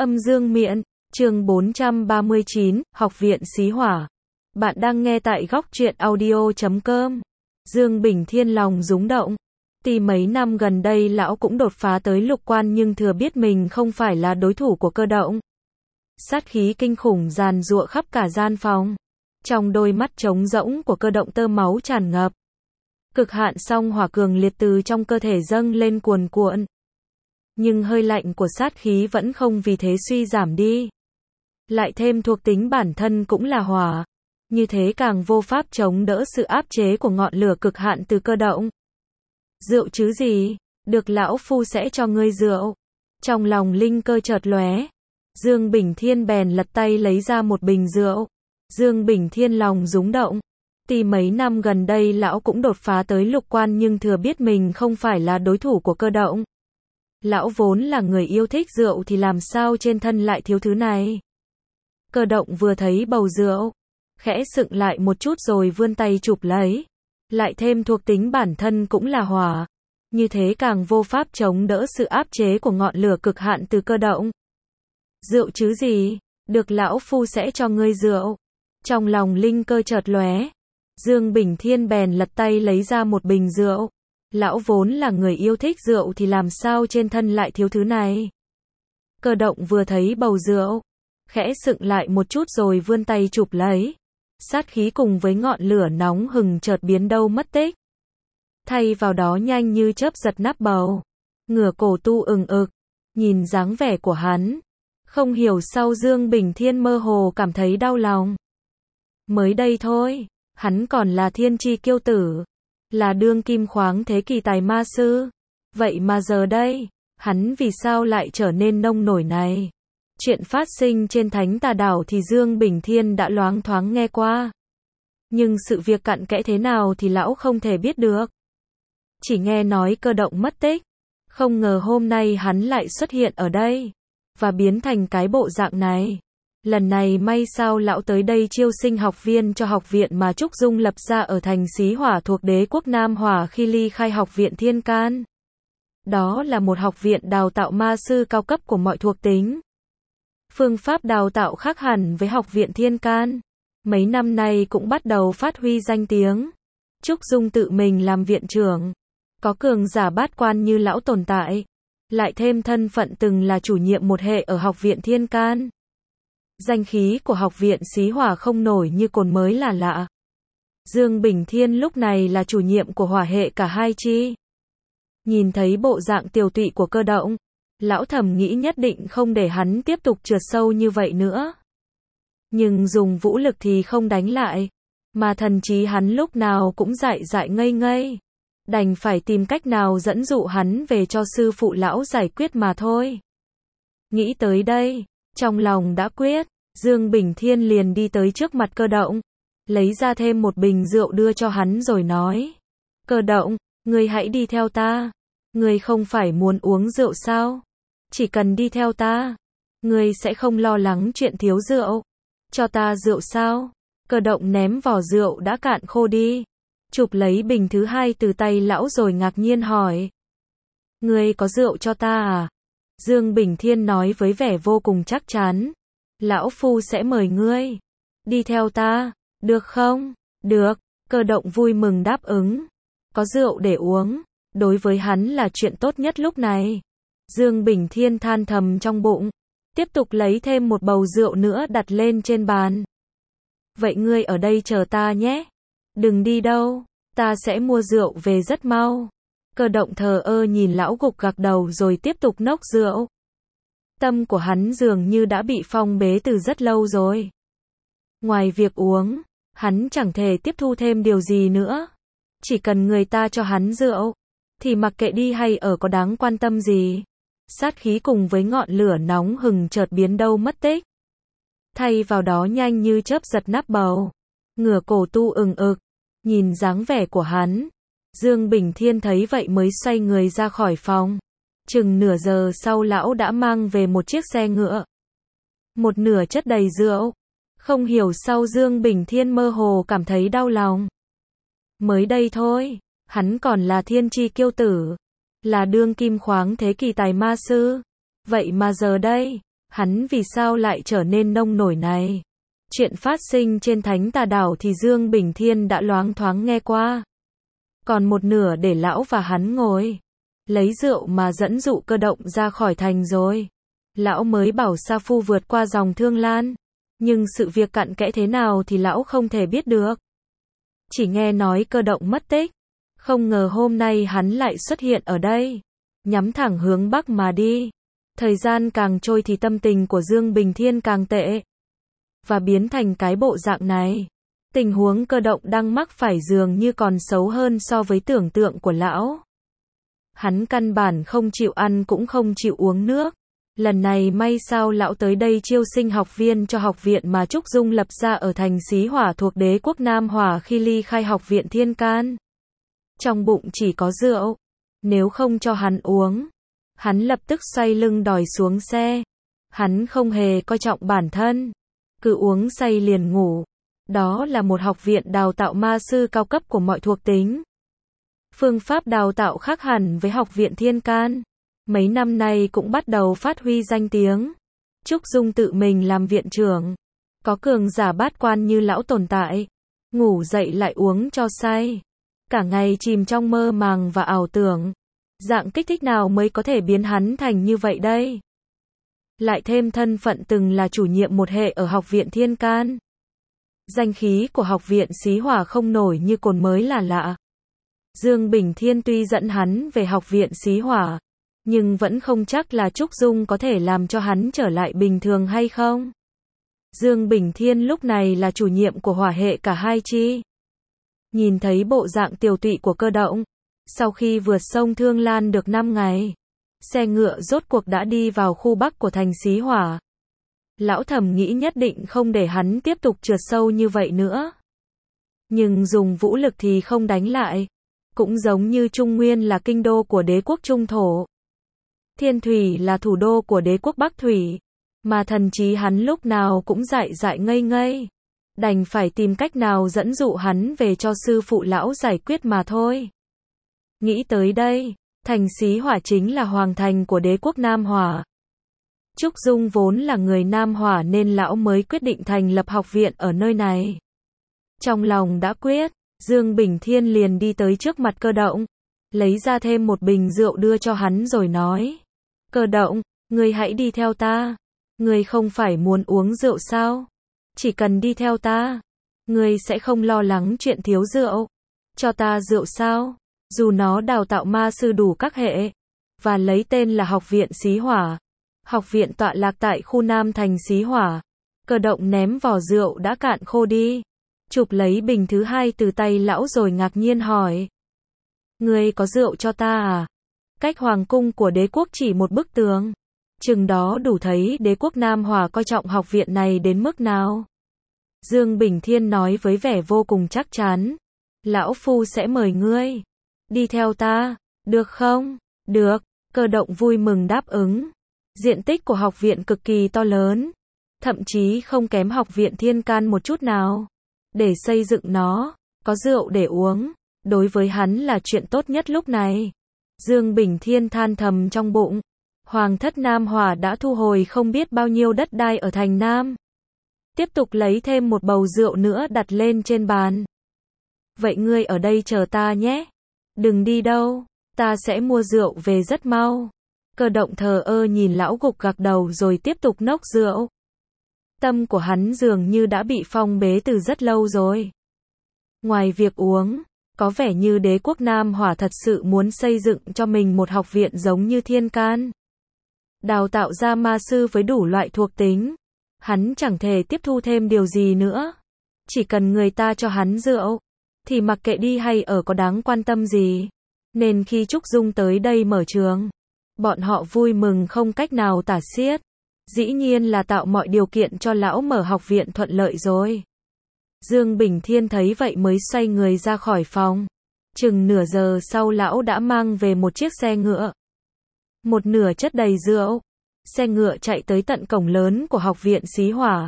Âm dương miện, chương 439, Học viện Xí Hỏa. Bạn đang nghe tại góc truyện audio.com. Dương Bình Thiên lòng rúng động. Tuy mấy năm gần đây lão cũng đột phá tới lục quan nhưng thừa biết mình không phải là đối thủ của Cơ Động. Sát khí kinh khủng giàn giụa khắp cả gian phòng. Trong đôi mắt trống rỗng của Cơ Động tơ máu tràn ngập. Cực hạn song hỏa cường liệt từ trong cơ thể dâng lên cuồn cuộn. Nhưng hơi lạnh của sát khí vẫn không vì thế suy giảm đi. Lại thêm thuộc tính bản thân cũng là hỏa. Như thế càng vô pháp chống đỡ sự áp chế của ngọn lửa cực hạn từ Cơ Động. Rượu chứ gì, được lão phu sẽ cho ngươi rượu. Trong lòng linh cơ chợt lóe, Dương Bình Thiên bèn lật tay lấy ra một bình rượu. Dương Bình Thiên lòng rúng động. Tuy mấy năm gần đây lão cũng đột phá tới lục quan nhưng thừa biết mình không phải là đối thủ của Cơ Động. Lão vốn là người yêu thích rượu thì làm sao trên thân lại thiếu thứ này. Cơ Động vừa thấy bầu rượu, khẽ sững lại một chút rồi vươn tay chụp lấy. Lại thêm thuộc tính bản thân cũng là hỏa. Như thế càng vô pháp chống đỡ sự áp chế của ngọn lửa cực hạn từ Cơ Động. Rượu chứ gì, được lão phu sẽ cho ngươi rượu. Trong lòng linh cơ chợt lóe, Dương Bình Thiên bèn lật tay lấy ra một bình rượu. Lão vốn là người yêu thích rượu thì làm sao trên thân lại thiếu thứ này. Cơ Động vừa thấy bầu rượu, khẽ sững lại một chút rồi vươn tay chụp lấy. Sát khí cùng với ngọn lửa nóng hừng chợt biến đâu mất tích. Thay vào đó nhanh như chớp giật nắp bầu. Ngửa cổ tu ừng ực. Nhìn dáng vẻ của hắn. Không hiểu sao Dương Bình Thiên mơ hồ cảm thấy đau lòng. Mới đây thôi, hắn còn là thiên chi kiêu tử. Là đương kim khoáng thế kỳ tài ma sư. Vậy mà giờ đây, hắn vì sao lại trở nên nông nổi này? Chuyện phát sinh trên Thánh Tà Đảo thì Dương Bình Thiên đã loáng thoáng nghe qua. Nhưng sự việc cặn kẽ thế nào thì lão không thể biết được. Chỉ nghe nói Cơ Động mất tích. Không ngờ hôm nay hắn lại xuất hiện ở đây. Và biến thành cái bộ dạng này. Lần này may sao lão tới đây chiêu sinh học viên cho học viện mà Trúc Dung lập ra ở thành Xí Hỏa thuộc đế quốc Nam Hỏa khi ly khai học viện Thiên Can. Đó là một học viện đào tạo ma sư cao cấp của mọi thuộc tính. Phương pháp đào tạo khác hẳn với học viện Thiên Can. Mấy năm nay cũng bắt đầu phát huy danh tiếng. Trúc Dung tự mình làm viện trưởng. Có cường giả bát quan như lão tồn tại. Lại thêm thân phận từng là chủ nhiệm một hệ ở học viện Thiên Can. Danh khí của học viện Xí Hỏa không nổi như cồn mới là lạ. Dương Bình Thiên lúc này là chủ nhiệm của hỏa hệ cả hai chi. Nhìn thấy bộ dạng tiều tụy của Cơ Động, lão thầm nghĩ nhất định không để hắn tiếp tục trượt sâu như vậy nữa. Nhưng dùng vũ lực thì không đánh lại. Mà thần trí hắn lúc nào cũng dại dại ngây ngây. Đành phải tìm cách nào dẫn dụ hắn về cho sư phụ lão giải quyết mà thôi. Nghĩ tới đây, trong lòng đã quyết, Dương Bình Thiên liền đi tới trước mặt Cơ Động. Lấy ra thêm một bình rượu đưa cho hắn rồi nói. Cơ Động, ngươi hãy đi theo ta. Ngươi không phải muốn uống rượu sao? Chỉ cần đi theo ta, ngươi sẽ không lo lắng chuyện thiếu rượu. Cho ta rượu sao? Cơ Động ném vỏ rượu đã cạn khô đi. Chụp lấy bình thứ hai từ tay lão rồi ngạc nhiên hỏi. Ngươi có rượu cho ta à? Dương Bình Thiên nói với vẻ vô cùng chắc chắn. Lão phu sẽ mời ngươi. Đi theo ta, được không? Được, Cơ Động vui mừng đáp ứng. Có rượu để uống, đối với hắn là chuyện tốt nhất lúc này. Dương Bình Thiên than thầm trong bụng. Tiếp tục lấy thêm một bầu rượu nữa đặt lên trên bàn. Vậy ngươi ở đây chờ ta nhé. Đừng đi đâu, ta sẽ mua rượu về rất mau. Cơ Động thờ ơ nhìn lão gục gặc đầu rồi tiếp tục nốc rượu. Tâm của hắn dường như đã bị phong bế từ rất lâu rồi. Ngoài việc uống, hắn chẳng thể tiếp thu thêm điều gì nữa. Chỉ cần người ta cho hắn rượu, thì mặc kệ đi hay ở có đáng quan tâm gì. Sát khí cùng với ngọn lửa nóng hừng chợt biến đâu mất tích. Thay vào đó nhanh như chớp giật nắp bầu. Ngửa cổ tu ừng ực. Nhìn dáng vẻ của hắn, Dương Bình Thiên thấy vậy mới xoay người ra khỏi phòng. Chừng nửa giờ sau lão đã mang về một chiếc xe ngựa. Một nửa chất đầy rượu. Không hiểu sao Dương Bình Thiên mơ hồ cảm thấy đau lòng. Mới đây thôi, hắn còn là thiên chi kiêu tử. Là đương kim khoáng thế kỳ tài ma sư. Vậy mà giờ đây, Hắn vì sao lại trở nên nông nổi này? Chuyện phát sinh trên Thánh Tà Đảo thì Dương Bình Thiên đã loáng thoáng nghe qua. Còn một nửa để lão và hắn ngồi. Lấy rượu mà dẫn dụ Cơ Động ra khỏi thành rồi. Lão mới bảo Sa Phu vượt qua dòng Thương Lan. Nhưng sự việc cặn kẽ thế nào thì lão không thể biết được. Chỉ nghe nói Cơ Động mất tích. Không ngờ hôm nay hắn lại xuất hiện ở đây. Nhắm thẳng hướng Bắc mà đi. Thời gian càng trôi thì tâm tình của Dương Bình Thiên càng tệ. Và biến thành cái bộ dạng này. Tình huống Cơ Động đang mắc phải dường như còn xấu hơn so với tưởng tượng của lão. Hắn căn bản không chịu ăn cũng không chịu uống nước. Lần này may sao lão tới đây chiêu sinh học viên cho học viện mà Trúc Dung lập ra ở thành Xí Hỏa thuộc đế quốc Nam Hỏa khi ly khai học viện Thiên Can. Trong bụng chỉ có rượu. Nếu không cho hắn uống, hắn lập tức xoay lưng đòi xuống xe. Hắn không hề coi trọng bản thân. Cứ uống say liền ngủ. Đó là một học viện đào tạo ma sư cao cấp của mọi thuộc tính. Phương pháp đào tạo khác hẳn với học viện Thiên Can. Mấy năm nay cũng bắt đầu phát huy danh tiếng. Trúc Dung tự mình làm viện trưởng. Có cường giả bát quan như lão tồn tại. Ngủ dậy lại uống cho say. Cả ngày chìm trong mơ màng và ảo tưởng. Dạng kích thích nào mới có thể biến hắn thành như vậy đây? Lại thêm thân phận từng là chủ nhiệm một hệ ở học viện Thiên Can. Danh khí của học viện Xí Hỏa không nổi như cồn mới là lạ. Dương Bình Thiên tuy dẫn hắn về học viện Xí Hỏa, nhưng vẫn không chắc là Trúc Dung có thể làm cho hắn trở lại bình thường hay không. Dương Bình Thiên lúc này là chủ nhiệm của hỏa hệ cả hai chi. Nhìn thấy bộ dạng tiều tụy của Cơ Động, sau khi vượt sông Thương Lan được 5 ngày, xe ngựa rốt cuộc đã đi vào khu Bắc của thành Xí Hỏa. Lão thầm nghĩ nhất định không để hắn tiếp tục trượt sâu như vậy nữa. Nhưng dùng vũ lực thì không đánh lại. Cũng giống như Trung Nguyên là kinh đô của đế quốc Trung Thổ. Thiên Thủy là thủ đô của đế quốc Bắc Thủy. Mà thần trí hắn lúc nào cũng dại dại ngây ngây. Đành phải tìm cách nào dẫn dụ hắn về cho sư phụ lão giải quyết mà thôi. Nghĩ tới đây, thành Xí Hỏa chính là hoàng thành của đế quốc Nam Hỏa. Trúc Dung vốn là người Nam Hỏa nên lão mới quyết định thành lập học viện ở nơi này. Trong lòng đã quyết, Dương Bình Thiên liền đi tới trước mặt Cơ Động, lấy ra thêm một bình rượu đưa cho hắn rồi nói. Cơ Động, ngươi hãy đi theo ta. Ngươi không phải muốn uống rượu sao? Chỉ cần đi theo ta, ngươi sẽ không lo lắng chuyện thiếu rượu. Cho ta rượu sao? Dù nó đào tạo ma sư đủ các hệ, và lấy tên là học viện Xí Hỏa. Học viện tọa lạc tại khu Nam thành Xí Hỏa. Cơ Động ném vỏ rượu đã cạn khô đi. Chụp lấy bình thứ hai từ tay lão rồi ngạc nhiên hỏi. Ngươi có rượu cho ta à? Cách hoàng cung của đế quốc chỉ một bức tường. Chừng đó đủ thấy đế quốc Nam Hỏa coi trọng học viện này đến mức nào. Dương Bình Thiên nói với vẻ vô cùng chắc chắn. Lão Phu sẽ mời ngươi. Đi theo ta, được không? Được, Cơ Động vui mừng đáp ứng. Diện tích của học viện cực kỳ to lớn. Thậm chí không kém học viện Thiên Can một chút nào. Để xây dựng nó, có rượu để uống, đối với hắn là chuyện tốt nhất lúc này. Dương Bình Thiên than thầm trong bụng. Hoàng thất Nam Hỏa đã thu hồi không biết bao nhiêu đất đai ở thành Nam. Tiếp tục lấy thêm một bầu rượu nữa đặt lên trên bàn. Vậy ngươi ở đây chờ ta nhé. Đừng đi đâu, ta sẽ mua rượu về rất mau. Cơ Động thờ ơ nhìn lão gục gặc đầu rồi tiếp tục nốc rượu. Tâm của hắn dường như đã bị phong bế từ rất lâu rồi. Ngoài việc uống, có vẻ như đế quốc Nam Hỏa thật sự muốn xây dựng cho mình một học viện giống như Thiên Can. Đào tạo ra ma sư với đủ loại thuộc tính. Hắn chẳng thể tiếp thu thêm điều gì nữa. Chỉ cần người ta cho hắn rượu, thì mặc kệ đi hay ở có đáng quan tâm gì. Nên khi Trúc Dung tới đây mở trường, bọn họ vui mừng không cách nào tả xiết. Dĩ nhiên là tạo mọi điều kiện cho lão mở học viện thuận lợi rồi. Dương Bình Thiên thấy vậy mới xoay người ra khỏi phòng. Chừng nửa giờ sau lão đã mang về một chiếc xe ngựa. Một nửa chất đầy rượu. Xe ngựa chạy tới tận cổng lớn của học viện Xí Hỏa.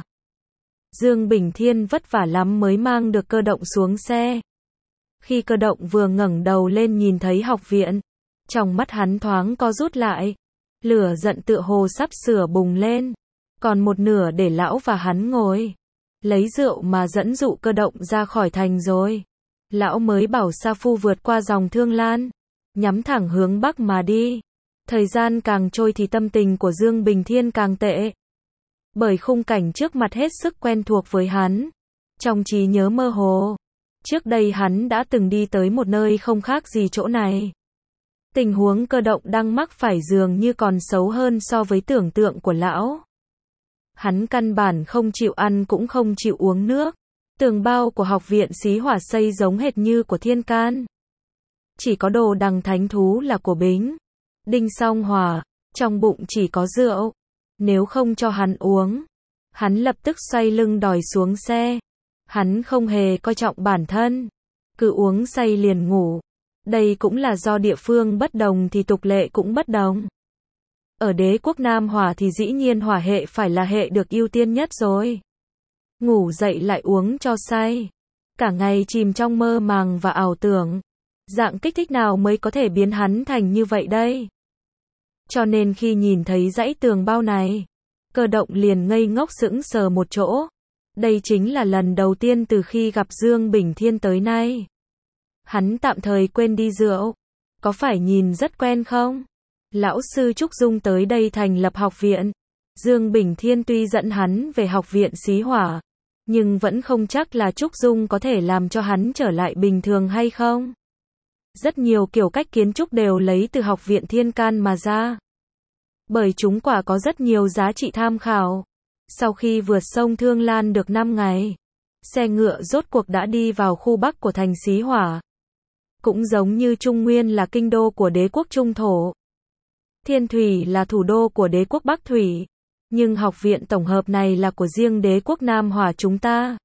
Dương Bình Thiên vất vả lắm mới mang được Cơ Động xuống xe. Khi Cơ Động vừa ngẩng đầu lên nhìn thấy học viện, trong mắt hắn thoáng co rút lại. Lửa giận tựa hồ sắp sửa bùng lên. còn một nửa để lão và hắn ngồi. Lấy rượu mà dẫn dụ Cơ Động ra khỏi thành rồi. Lão mới bảo Sa Phu vượt qua dòng Thương Lan, nhắm thẳng hướng Bắc mà đi. Thời gian càng trôi thì tâm tình của Dương Bình Thiên càng tệ. Bởi khung cảnh trước mặt hết sức quen thuộc với hắn. Trong trí nhớ mơ hồ, trước đây hắn đã từng đi tới một nơi không khác gì chỗ này. Tình huống Cơ Động đang mắc phải dường như còn xấu hơn so với tưởng tượng của lão. Hắn căn bản không chịu ăn cũng không chịu uống nước. Tường bao của học viện Xí Hỏa xây giống hệt như của Thiên Can. Chỉ có đồ đằng thánh thú là của Bính, Đinh Song Hỏa, trong bụng chỉ có rượu. Nếu không cho hắn uống, hắn lập tức xoay lưng đòi xuống xe. Hắn không hề coi trọng bản thân, cứ uống say liền ngủ. Đây cũng là do địa phương bất đồng thì tục lệ cũng bất đồng. Ở đế quốc Nam Hỏa thì dĩ nhiên hỏa hệ phải là hệ được ưu tiên nhất rồi. Ngủ dậy lại uống cho say. Cả ngày chìm trong mơ màng và ảo tưởng. Dạng kích thích nào mới có thể biến hắn thành như vậy đây? Cho nên khi nhìn thấy dãy tường bao này, Cơ Động liền ngây ngốc sững sờ một chỗ. Đây chính là lần đầu tiên từ khi gặp Dương Bình Thiên tới nay. Hắn tạm thời quên đi rượu. Có phải nhìn rất quen không? Lão sư Trúc Dung tới đây thành lập học viện. Dương Bình Thiên tuy dẫn hắn về học viện Xí Hỏa, nhưng vẫn không chắc là Trúc Dung có thể làm cho hắn trở lại bình thường hay không. Rất nhiều kiểu cách kiến trúc đều lấy từ học viện Thiên Can mà ra. Bởi chúng quả có rất nhiều giá trị tham khảo. Sau khi vượt sông Thương Lan được 5 ngày, xe ngựa rốt cuộc đã đi vào khu Bắc của thành Xí Hỏa. Cũng giống như Trung Nguyên là kinh đô của đế quốc Trung Thổ, Thiên Thủy là thủ đô của đế quốc Bắc Thủy, nhưng học viện tổng hợp này là của riêng đế quốc Nam Hỏa chúng ta.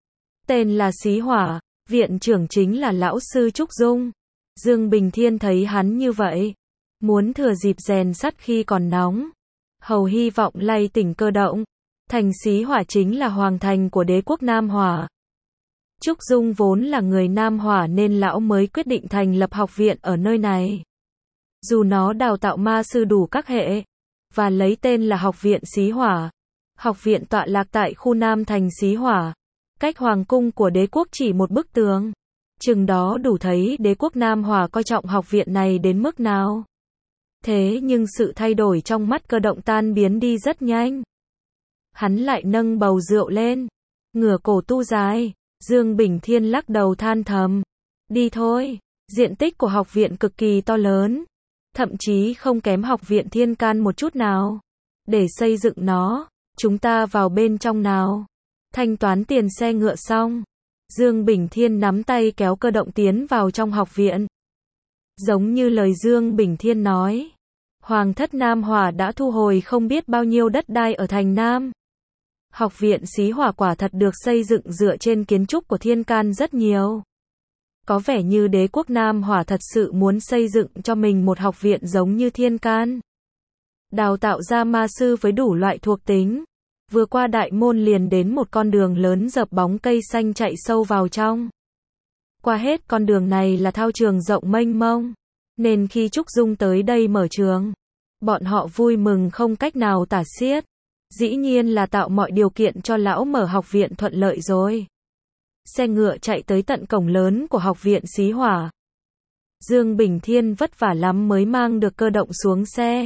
Tên là Xí Hỏa, viện trưởng chính là lão sư Trúc Dung. Dương Bình Thiên thấy hắn như vậy, muốn thừa dịp rèn sắt khi còn nóng, hầu hy vọng lay tỉnh Cơ Động. Thành Xí Hỏa chính là hoàng thành của đế quốc Nam Hỏa. Trúc Dung vốn là người Nam Hỏa nên lão mới quyết định thành lập học viện ở nơi này. Dù nó đào tạo ma sư đủ các hệ, và lấy tên là Học viện Xí Hỏa. Học viện tọa lạc tại khu Nam thành Xí Hỏa, cách hoàng cung của đế quốc chỉ một bức tường. Chừng đó đủ thấy đế quốc Nam Hỏa coi trọng học viện này đến mức nào. Thế nhưng sự thay đổi trong mắt Cơ Động tan biến đi rất nhanh. Hắn lại nâng bầu rượu lên, ngửa cổ tu dài. Dương Bình Thiên lắc đầu than thầm. Đi thôi, diện tích của học viện cực kỳ to lớn, thậm chí không kém học viện Thiên Can một chút nào. Để xây dựng nó, chúng ta vào bên trong nào. Thanh toán tiền xe ngựa xong, Dương Bình Thiên nắm tay kéo Cơ Động tiến vào trong học viện. Giống như lời Dương Bình Thiên nói, Hoàng thất Nam Hỏa đã thu hồi không biết bao nhiêu đất đai ở thành Nam. Học viện Xí Hỏa quả thật được xây dựng dựa trên kiến trúc của Thiên Can rất nhiều. Có vẻ như đế quốc Nam Hỏa thật sự muốn xây dựng cho mình một học viện giống như Thiên Can. Đào tạo ra ma sư với đủ loại thuộc tính. Vừa qua đại môn liền đến một con đường lớn dợp bóng cây xanh chạy sâu vào trong. Qua hết con đường này là thao trường rộng mênh mông. Nên khi Trúc Dung tới đây mở trường, bọn họ vui mừng không cách nào tả xiết. Dĩ nhiên là tạo mọi điều kiện cho lão mở học viện thuận lợi rồi. Xe ngựa chạy tới tận cổng lớn của học viện Xí Hỏa. Dương Bình Thiên vất vả lắm mới mang được Cơ Động xuống xe.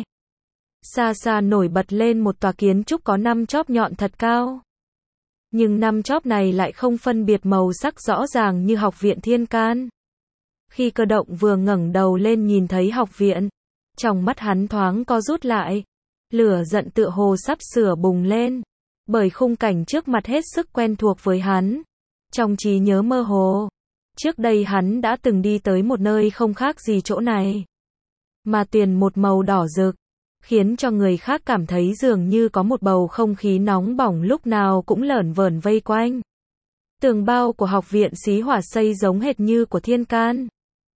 Xa xa nổi bật lên một tòa kiến trúc có 5 chóp nhọn thật cao. Nhưng 5 chóp này lại không phân biệt màu sắc rõ ràng như học viện Thiên Can. Khi Cơ Động vừa ngẩng đầu lên nhìn thấy học viện, trong mắt hắn thoáng co rút lại. Lửa giận tựa hồ sắp sửa bùng lên, bởi khung cảnh trước mặt hết sức quen thuộc với hắn. Trong trí nhớ mơ hồ, trước đây hắn đã từng đi tới một nơi không khác gì chỗ này. Mà tuyền một màu đỏ rực, khiến cho người khác cảm thấy dường như có một bầu không khí nóng bỏng lúc nào cũng lởn vởn vây quanh. Tường bao của học viện Xí Hỏa xây giống hệt như của Thiên Can.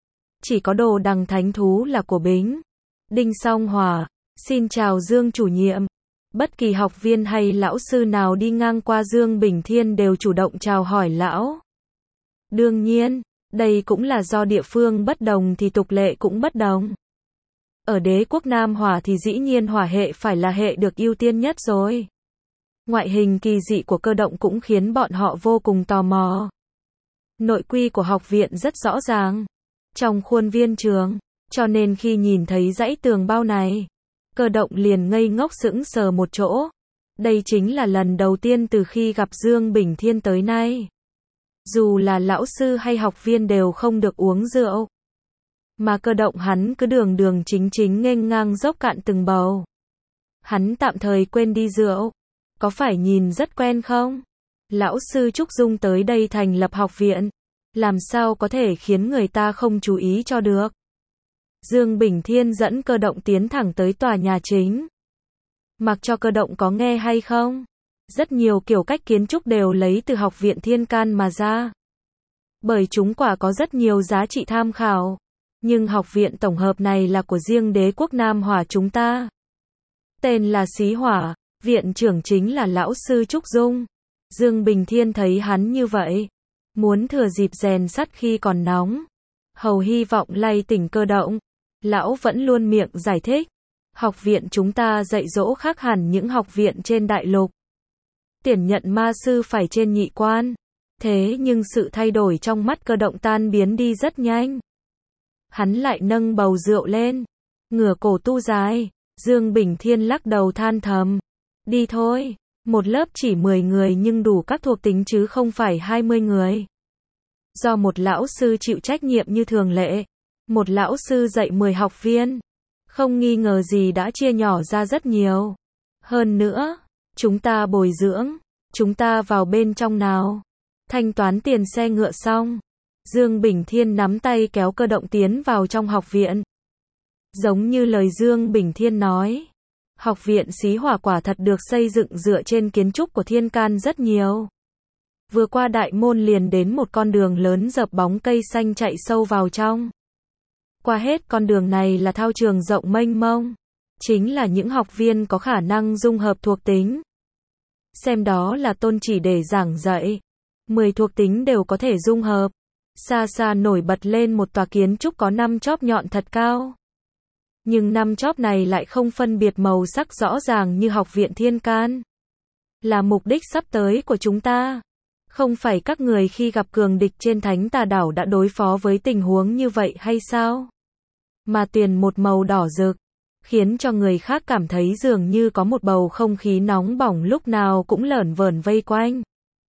Chỉ có đồ đằng thánh thú là của Bính, Đinh Song Hỏa. Xin chào Dương chủ nhiệm. Bất kỳ học viên hay lão sư nào đi ngang qua Dương Bình Thiên đều chủ động chào hỏi lão. Đương nhiên, đây cũng là do địa phương bất đồng thì tục lệ cũng bất đồng. Ở đế quốc Nam Hỏa thì dĩ nhiên hỏa hệ phải là hệ được ưu tiên nhất rồi. Ngoại hình kỳ dị của cơ động cũng khiến bọn họ vô cùng tò mò. Nội quy của học viện rất rõ ràng. Trong khuôn viên trường. Cho nên khi nhìn thấy dãy tường bao này, cơ động liền ngây ngốc sững sờ một chỗ. Đây chính là lần đầu tiên từ khi gặp Dương Bình Thiên tới nay. Dù là lão sư hay học viên đều không được uống rượu. Mà cơ động hắn cứ đường đường chính chính nghênh ngang dốc cạn từng bầu. Hắn tạm thời quên đi rượu. Có phải nhìn rất quen không? Lão sư Trúc Dung tới đây thành lập học viện. Làm sao có thể khiến người ta không chú ý cho được? Dương Bình Thiên dẫn cơ động tiến thẳng tới tòa nhà chính. Mặc cho cơ động có nghe hay không? Rất nhiều kiểu cách kiến trúc đều lấy từ học viện Thiên Can mà ra. Bởi chúng quả có rất nhiều giá trị tham khảo. Nhưng học viện tổng hợp này là của riêng đế quốc Nam Hỏa chúng ta. Tên là Xí Hỏa, viện trưởng chính là lão sư Trúc Dung. Dương Bình Thiên thấy hắn như vậy, muốn thừa dịp rèn sắt khi còn nóng, hầu hy vọng lay tỉnh cơ động. Lão vẫn luôn miệng giải thích, học viện chúng ta dạy dỗ khác hẳn những học viện trên đại lục. Tiền nhận ma sư phải trên nhị quan. Thế nhưng sự thay đổi trong mắt cơ động tan biến đi rất nhanh. Hắn lại nâng bầu rượu lên, ngửa cổ tu dài. Dương Bình Thiên lắc đầu than thầm. Đi thôi, một lớp chỉ 10 người nhưng đủ các thuộc tính chứ không phải 20 người. Do một lão sư chịu trách nhiệm như thường lệ. Một lão sư dạy 10 học viên. Không nghi ngờ gì đã chia nhỏ ra rất nhiều. Hơn nữa, chúng ta bồi dưỡng. Chúng ta vào bên trong nào. Thanh toán tiền xe ngựa xong. Dương Bình Thiên nắm tay kéo cơ động tiến vào trong học viện. Giống như lời Dương Bình Thiên nói. Học viện Xí Hỏa quả thật được xây dựng dựa trên kiến trúc của Thiên Can rất nhiều. Vừa qua đại môn liền đến một con đường lớn dợp bóng cây xanh chạy sâu vào trong. Qua hết con đường này là thao trường rộng mênh mông. Chính là những học viên có khả năng dung hợp thuộc tính. Xem đó là tôn chỉ để giảng dạy. 10 thuộc tính đều có thể dung hợp. Xa xa nổi bật lên một tòa kiến trúc có 5 chóp nhọn thật cao. Nhưng 5 chóp này lại không phân biệt màu sắc rõ ràng như học viện Thiên Can. Là mục đích sắp tới của chúng ta. Không phải các người khi gặp cường địch trên Thánh Tà Đảo đã đối phó với tình huống như vậy hay sao? Mà tuyền một màu đỏ rực, khiến cho người khác cảm thấy dường như có một bầu không khí nóng bỏng lúc nào cũng lởn vởn vây quanh.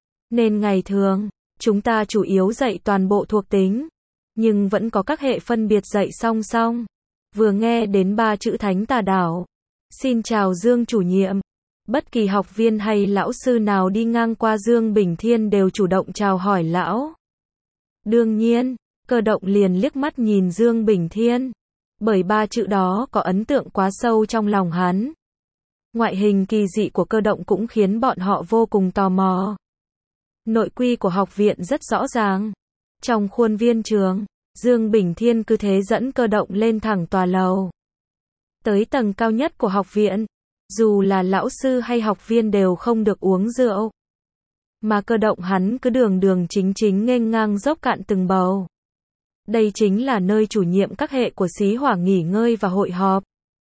Nên ngày thường, chúng ta chủ yếu dạy toàn bộ thuộc tính, nhưng vẫn có các hệ phân biệt dạy song song. Vừa nghe đến 3 chữ Thánh Tà Đảo. Xin chào Dương chủ nhiệm. Bất kỳ học viên hay lão sư nào đi ngang qua Dương Bình Thiên đều chủ động chào hỏi lão. Đương nhiên, cơ động liền liếc mắt nhìn Dương Bình Thiên. Bởi 3 chữ đó có ấn tượng quá sâu trong lòng hắn. Ngoại hình kỳ dị của cơ động cũng khiến bọn họ vô cùng tò mò. Nội quy của học viện rất rõ ràng. Trong khuôn viên trường, Dương Bình Thiên cứ thế dẫn cơ động lên thẳng tòa lầu. Tới tầng cao nhất của học viện. Dù là lão sư hay học viên đều không được uống rượu. Mà cơ động hắn cứ đường đường chính chính nghênh ngang dốc cạn từng bầu. Đây chính là nơi chủ nhiệm các hệ của Xí Hỏa nghỉ ngơi và hội họp.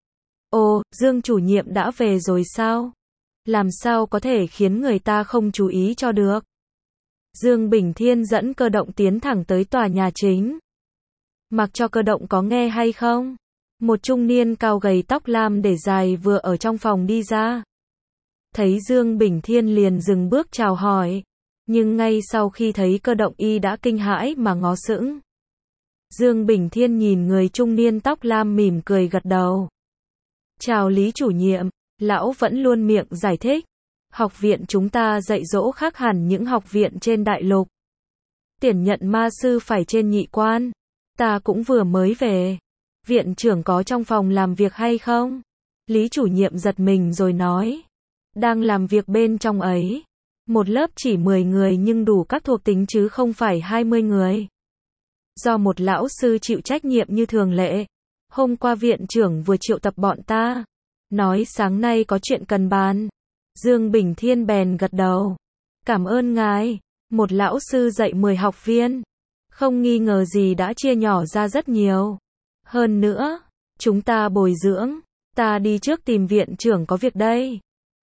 Ồ, Dương chủ nhiệm đã về rồi sao? Làm sao có thể khiến người ta không chú ý cho được? Dương Bình Thiên dẫn cơ động tiến thẳng tới tòa nhà chính. Mặc cho cơ động có nghe hay không? Một trung niên cao gầy tóc lam để dài vừa ở trong phòng đi ra. Thấy Dương Bình Thiên liền dừng bước chào hỏi. Nhưng ngay sau khi thấy cơ động y đã kinh hãi mà ngó sững. Dương Bình Thiên nhìn người trung niên tóc lam mỉm cười gật đầu. Chào Lý chủ nhiệm, lão vẫn luôn miệng giải thích. Học viện chúng ta dạy dỗ khác hẳn những học viện trên đại lục. Tiền nhận ma sư phải trên nhị quan. Ta cũng vừa mới về. Viện trưởng có trong phòng làm việc hay không? Lý chủ nhiệm giật mình rồi nói. Đang làm việc bên trong ấy. Một lớp chỉ 10 người nhưng đủ các thuộc tính chứ không phải 20 người. Do một lão sư chịu trách nhiệm như thường lệ. Hôm qua viện trưởng vừa triệu tập bọn ta. Nói sáng nay có chuyện cần bàn. Dương Bình Thiên bèn gật đầu. Cảm ơn ngài. Một lão sư dạy 10 học viên. Không nghi ngờ gì đã chia nhỏ ra rất nhiều. Hơn nữa, chúng ta bồi dưỡng. Ta đi trước tìm viện trưởng có việc đây.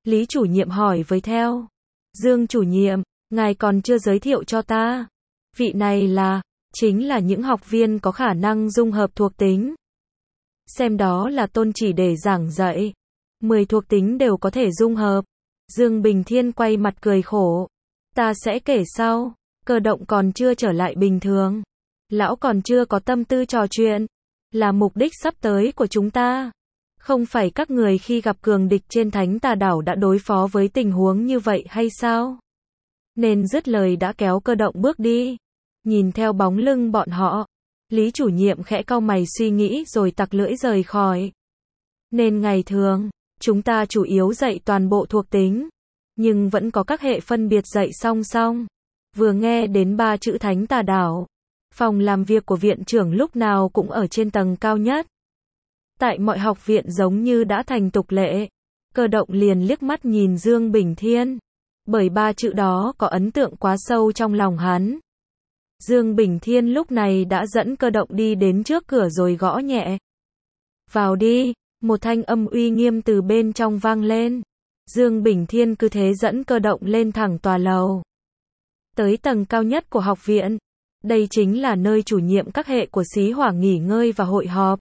Lý chủ nhiệm hỏi với theo. Dương chủ nhiệm, ngài còn chưa giới thiệu cho ta. Vị này chính là những học viên có khả năng dung hợp thuộc tính. Xem đó là tôn chỉ để giảng dạy. 10 thuộc tính đều có thể dung hợp. Dương Bình Thiên quay mặt cười khổ. Ta sẽ kể sau. Cơ động còn chưa trở lại bình thường. Lão còn chưa có tâm tư trò chuyện. Là mục đích sắp tới của chúng ta. Không phải các người khi gặp cường địch trên Thánh Tà Đảo đã đối phó với tình huống như vậy hay sao? Nên dứt lời đã kéo Cơ động bước đi. Nhìn theo bóng lưng bọn họ. Lý chủ nhiệm khẽ cau mày suy nghĩ rồi tặc lưỡi rời khỏi. Nên ngày thường, chúng ta chủ yếu dạy toàn bộ thuộc tính. Nhưng vẫn có các hệ phân biệt dạy song song. Vừa nghe đến 3 chữ Thánh Tà Đảo. Phòng làm việc của viện trưởng lúc nào cũng ở trên tầng cao nhất. Tại mọi học viện giống như đã thành tục lệ. Cơ động liền liếc mắt nhìn Dương Bình Thiên. Bởi 3 chữ đó có ấn tượng quá sâu trong lòng hắn. Dương Bình Thiên lúc này đã dẫn Cơ động đi đến trước cửa rồi gõ nhẹ. Vào đi, một thanh âm uy nghiêm từ bên trong vang lên. Dương Bình Thiên cứ thế dẫn Cơ động lên thẳng tòa lầu. Tới tầng cao nhất của học viện. Đây chính là nơi chủ nhiệm các hệ của Xí Hỏa nghỉ ngơi và hội họp.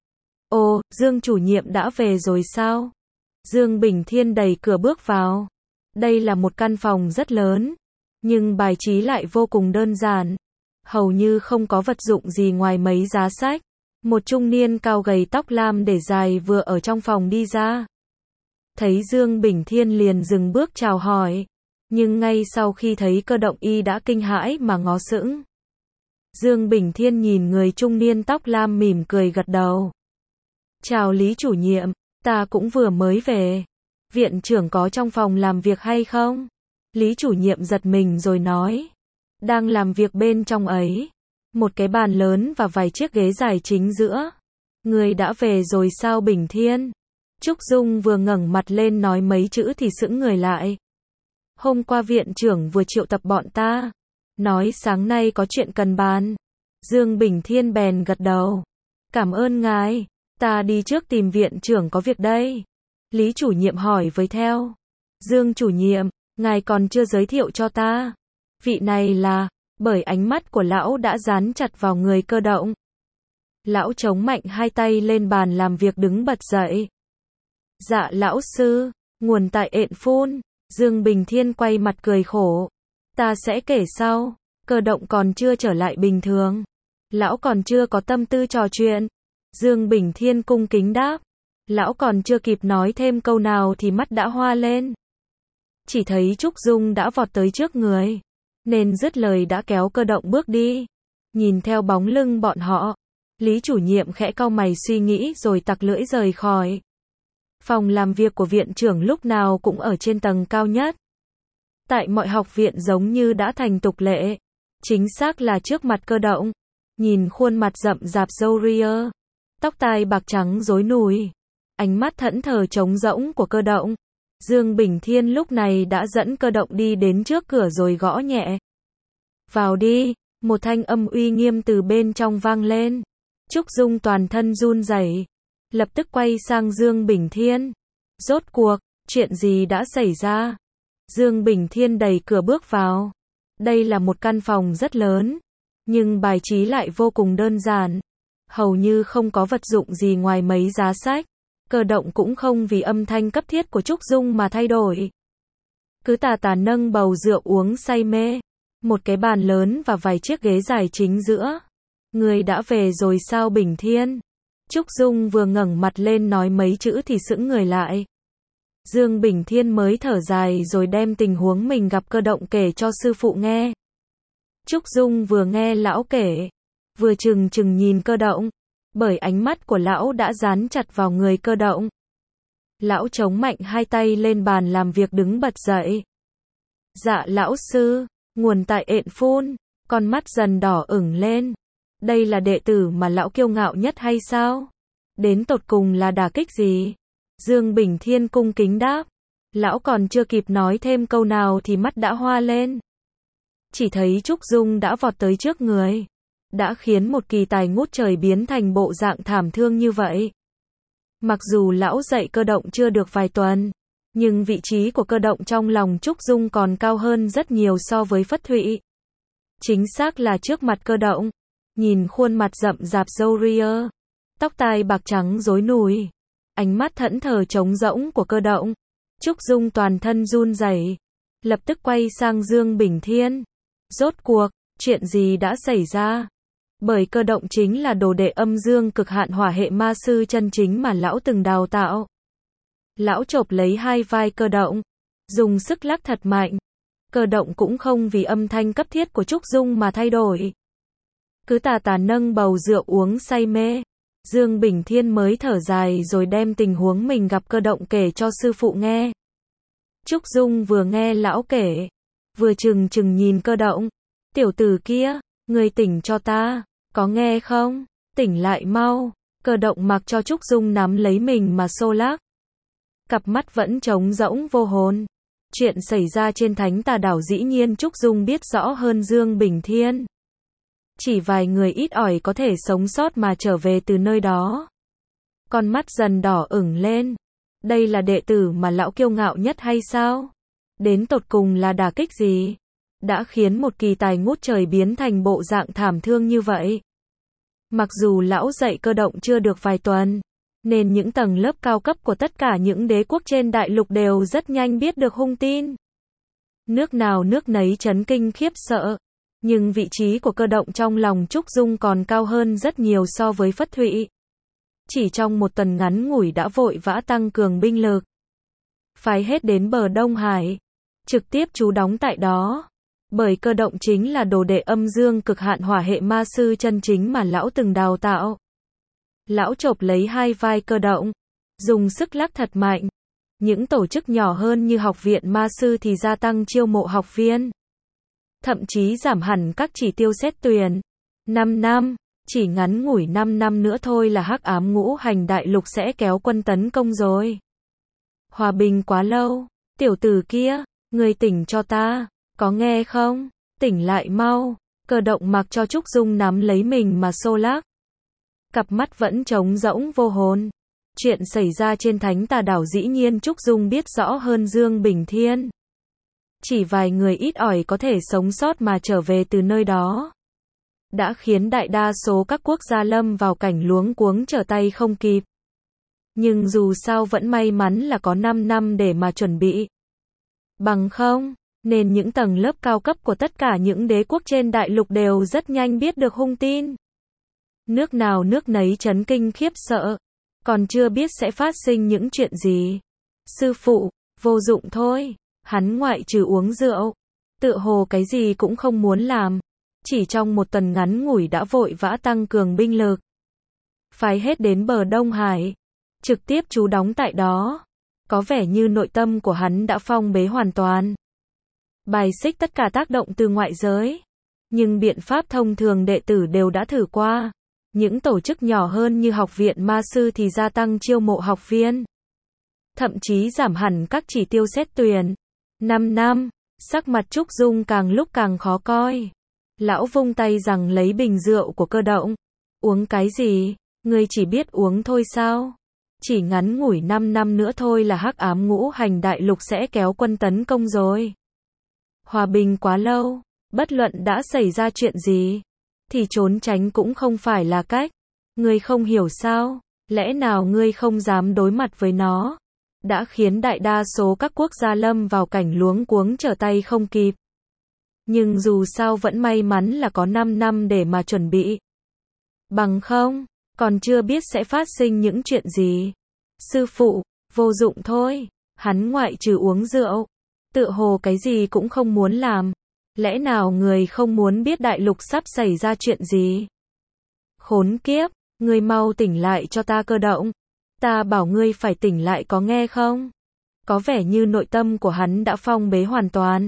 Ồ, Dương chủ nhiệm đã về rồi sao? Dương Bình Thiên đẩy cửa bước vào. Đây là một căn phòng rất lớn. Nhưng bài trí lại vô cùng đơn giản. Hầu như không có vật dụng gì ngoài mấy giá sách. Một trung niên cao gầy tóc lam để dài vừa ở trong phòng đi ra. Thấy Dương Bình Thiên liền dừng bước chào hỏi. Nhưng ngay sau khi thấy Cơ động y đã kinh hãi mà ngó sững. Dương Bình Thiên nhìn người trung niên tóc lam mỉm cười gật đầu. Chào Lý chủ nhiệm, ta cũng vừa mới về. Viện trưởng có trong phòng làm việc hay không? Lý chủ nhiệm giật mình rồi nói. Đang làm việc bên trong ấy. Một cái bàn lớn và vài chiếc ghế dài chính giữa. Người đã về rồi sao Bình Thiên? Trúc Dung vừa ngẩng mặt lên nói mấy chữ thì sững người lại. Hôm qua viện trưởng vừa triệu tập bọn ta. Nói sáng nay có chuyện cần bàn. Dương Bình Thiên bèn gật đầu. Cảm ơn ngài. Ta đi trước tìm viện trưởng có việc đây. Lý chủ nhiệm hỏi với theo. Dương chủ nhiệm, ngài còn chưa giới thiệu cho ta. Vị này bởi ánh mắt của lão đã dán chặt vào người Cơ động. Lão chống mạnh hai tay lên bàn làm việc đứng bật dậy. Dạ lão sư, nguồn tại ện phun. Dương Bình Thiên quay mặt cười khổ. Ta sẽ kể sau. Cơ động còn chưa trở lại bình thường. Lão còn chưa có tâm tư trò chuyện. Dương Bình Thiên cung kính đáp. Lão còn chưa kịp nói thêm câu nào thì mắt đã hoa lên. Chỉ thấy Trúc Dung đã vọt tới trước người. Nên dứt lời đã kéo Cơ động bước đi. Nhìn theo bóng lưng bọn họ. Lý chủ nhiệm khẽ cau mày suy nghĩ rồi tặc lưỡi rời khỏi. Phòng làm việc của viện trưởng lúc nào cũng ở trên tầng cao nhất. Tại mọi học viện giống như đã thành tục lệ. Chính xác là trước mặt Cơ động. Nhìn khuôn mặt rậm rạp râu ria. Tóc tai bạc trắng rối nùi. Ánh mắt thẫn thờ trống rỗng của Cơ động. Dương Bình Thiên lúc này đã dẫn Cơ động đi đến trước cửa rồi gõ nhẹ. Vào đi, một thanh âm uy nghiêm từ bên trong vang lên. Trúc Dung toàn thân run rẩy, lập tức quay sang Dương Bình Thiên. Rốt cuộc, chuyện gì đã xảy ra? Dương Bình Thiên đẩy cửa bước vào. Đây là một căn phòng rất lớn, nhưng bài trí lại vô cùng đơn giản. Hầu như không có vật dụng gì ngoài mấy giá sách. Cơ động cũng không vì âm thanh cấp thiết của Trúc Dung mà thay đổi. Cứ tà tà nâng bầu rượu uống say mê. Một cái bàn lớn và vài chiếc ghế dài chính giữa. Người đã về rồi sao Bình Thiên? Trúc Dung vừa ngẩng mặt lên nói mấy chữ thì sững người lại. Dương Bình Thiên mới thở dài rồi đem tình huống mình gặp Cơ động kể cho sư phụ nghe. Trúc Dung vừa nghe lão kể, vừa chừng chừng nhìn Cơ động. Bởi ánh mắt của lão đã dán chặt vào người Cơ động. Lão chống mạnh hai tay lên bàn làm việc đứng bật dậy. Dạ lão sư, nguồn tại ện phun. Con mắt dần đỏ ửng lên. Đây là đệ tử mà lão kiêu ngạo nhất hay sao? Đến tột cùng là đả kích gì? Dương Bình Thiên cung kính đáp. Lão còn chưa kịp nói thêm câu nào thì mắt đã hoa lên. Chỉ thấy Trúc Dung đã vọt tới trước người. Đã khiến một kỳ tài ngút trời biến thành bộ dạng thảm thương như vậy. Mặc dù lão dạy Cơ động chưa được vài tuần, Nhưng vị trí của Cơ Động trong lòng Trúc Dung còn cao hơn rất nhiều so với Phất Thụy. Chính xác là trước mặt Cơ Động. Nhìn khuôn mặt rậm rạp râu ria, tóc tai bạc trắng rối nùi, ánh mắt thẫn thờ trống rỗng của Cơ Động. Trúc Dung toàn thân run rẩy, lập tức quay sang Dương Bình Thiên. Rốt cuộc, chuyện gì đã xảy ra? Bởi Cơ Động chính là đồ đệ âm dương cực hạn hỏa hệ ma sư chân chính mà lão từng đào tạo. Lão chộp lấy hai vai Cơ Động, dùng sức lắc thật mạnh. Cơ Động cũng không vì âm thanh cấp thiết của Trúc Dung mà thay đổi. Cứ tà tà nâng bầu rượu uống say mê. Dương Bình Thiên mới thở dài rồi đem tình huống mình gặp Cơ Động kể cho sư phụ nghe. Trúc Dung vừa nghe lão kể, vừa trừng trừng nhìn Cơ Động. Tiểu tử kia, ngươi tỉnh cho ta, có nghe không? Tỉnh lại mau. Cơ Động mặc cho Trúc Dung nắm lấy mình mà xô lắc. Cặp mắt vẫn trống rỗng vô hồn. Chuyện xảy ra trên Thánh Tà Đảo dĩ nhiên Trúc Dung biết rõ hơn Dương Bình Thiên. Chỉ vài người ít ỏi có thể sống sót mà trở về từ nơi đó. Con mắt dần đỏ ửng lên. Đây là đệ tử mà lão kiêu ngạo nhất hay sao? Đến tột cùng là đả kích gì? Đã khiến một kỳ tài ngút trời biến thành bộ dạng thảm thương như vậy. Mặc dù lão dạy Cơ Động chưa được vài tuần, nên những tầng lớp cao cấp của tất cả những đế quốc trên đại lục đều rất nhanh biết được hung tin. Nước nào nước nấy chấn kinh khiếp sợ. Nhưng vị trí của Cơ Động trong lòng Trúc Dung còn cao hơn rất nhiều so với Phất Thụy. Chỉ trong một tuần ngắn ngủi đã vội vã tăng cường binh lực. Phái hết đến bờ Đông Hải. Trực tiếp trú đóng tại đó. Bởi Cơ Động chính là đồ đệ âm dương cực hạn hỏa hệ ma sư chân chính mà lão từng đào tạo. Lão chộp lấy hai vai Cơ Động, dùng sức lắc thật mạnh. Những tổ chức nhỏ hơn như học viện ma sư thì gia tăng chiêu mộ học viên. Thậm chí giảm hẳn các chỉ tiêu xét tuyển. 5 năm, chỉ ngắn ngủi 5 năm nữa thôi là hắc ám ngũ hành đại lục sẽ kéo quân tấn công rồi. Hòa bình quá lâu, tiểu tử kia, ngươi tỉnh cho ta, có nghe không? Tỉnh lại mau. Cơ Động mặc cho Trúc Dung nắm lấy mình mà xô lắc. Cặp mắt vẫn trống rỗng vô hồn. Chuyện xảy ra trên Thánh Tà Đảo dĩ nhiên Trúc Dung biết rõ hơn Dương Bình Thiên. Chỉ vài người ít ỏi có thể sống sót mà trở về từ nơi đó. Đã khiến đại đa số các quốc gia lâm vào cảnh luống cuống trở tay không kịp. Nhưng dù sao vẫn may mắn là có 5 năm để mà chuẩn bị. Bằng không, nên những tầng lớp cao cấp của tất cả những đế quốc trên đại lục đều rất nhanh biết được hung tin. Nước nào nước nấy chấn kinh khiếp sợ. Còn chưa biết sẽ phát sinh những chuyện gì. Sư phụ, vô dụng thôi. Hắn ngoại trừ uống rượu, tựa hồ cái gì cũng không muốn làm. Chỉ trong một tuần ngắn ngủi đã vội vã tăng cường binh lực. Phái hết đến bờ Đông Hải. Trực tiếp trú đóng tại đó. Có vẻ như nội tâm của hắn đã phong bế hoàn toàn. Bài xích tất cả tác động từ ngoại giới. Nhưng biện pháp thông thường đệ tử đều đã thử qua. Những tổ chức nhỏ hơn như học viện ma sư thì gia tăng chiêu mộ học viên. Thậm chí giảm hẳn các chỉ tiêu xét tuyển. 5 năm, sắc mặt Trúc Dung càng lúc càng khó coi. Lão vung tay rằng lấy bình rượu của Cơ Động. Uống cái gì? Ngươi chỉ biết uống thôi sao? Chỉ ngắn ngủi 5 năm nữa thôi là hắc ám ngũ hành đại lục sẽ kéo quân tấn công rồi. Hòa bình quá lâu, bất luận đã xảy ra chuyện gì, thì trốn tránh cũng không phải là cách. Ngươi không hiểu sao? Lẽ nào ngươi không dám đối mặt với nó? Đã khiến đại đa số các quốc gia lâm vào cảnh luống cuống trở tay không kịp. Nhưng dù sao vẫn may mắn là có 5 năm để mà chuẩn bị. Bằng không, còn chưa biết sẽ phát sinh những chuyện gì. Sư phụ, vô dụng thôi. Hắn ngoại trừ uống rượu, tựa hồ cái gì cũng không muốn làm. Lẽ nào người không muốn biết đại lục sắp xảy ra chuyện gì? Khốn kiếp, ngươi mau tỉnh lại cho ta Cơ Động. Ta bảo ngươi phải tỉnh lại có nghe không? Có vẻ như nội tâm của hắn đã phong bế hoàn toàn.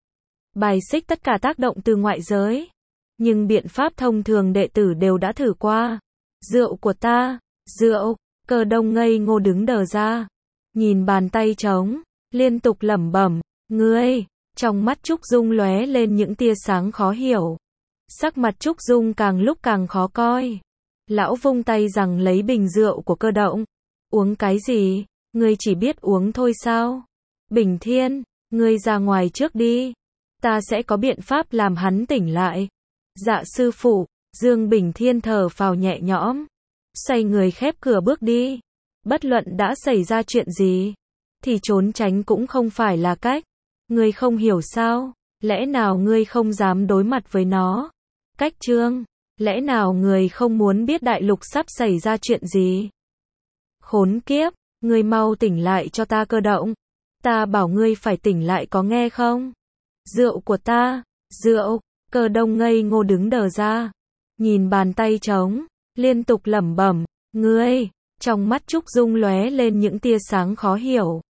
Bài xích tất cả tác động từ ngoại giới. Nhưng biện pháp thông thường đệ tử đều đã thử qua. Rượu của ta, rượu. Cơ Đông ngây ngô đứng đờ ra. Nhìn bàn tay trống, liên tục lẩm bẩm, ngươi. Trong mắt Trúc Dung lóe lên những tia sáng khó hiểu. Sắc mặt Trúc Dung càng lúc càng khó coi. Lão vung tay rằng lấy bình rượu của Cơ Động. Uống cái gì? Ngươi chỉ biết uống thôi sao? Bình Thiên, ngươi ra ngoài trước đi. Ta sẽ có biện pháp làm hắn tỉnh lại. Dạ sư phụ, Dương Bình Thiên thở phào nhẹ nhõm. Xoay người khép cửa bước đi. Bất luận đã xảy ra chuyện gì, thì trốn tránh cũng không phải là cách. Ngươi không hiểu sao? Lẽ nào ngươi không dám đối mặt với nó? Cách Trương, lẽ nào ngươi không muốn biết đại lục sắp xảy ra chuyện gì? Khốn kiếp, ngươi mau tỉnh lại cho ta Cơ Động. Ta bảo ngươi phải tỉnh lại có nghe không? Rượu của ta, rượu. Cơ Đông ngây ngô đứng đờ ra, nhìn bàn tay trống, liên tục lẩm bẩm, ngươi. Trong mắt Trúc Dung lóe lên những tia sáng khó hiểu.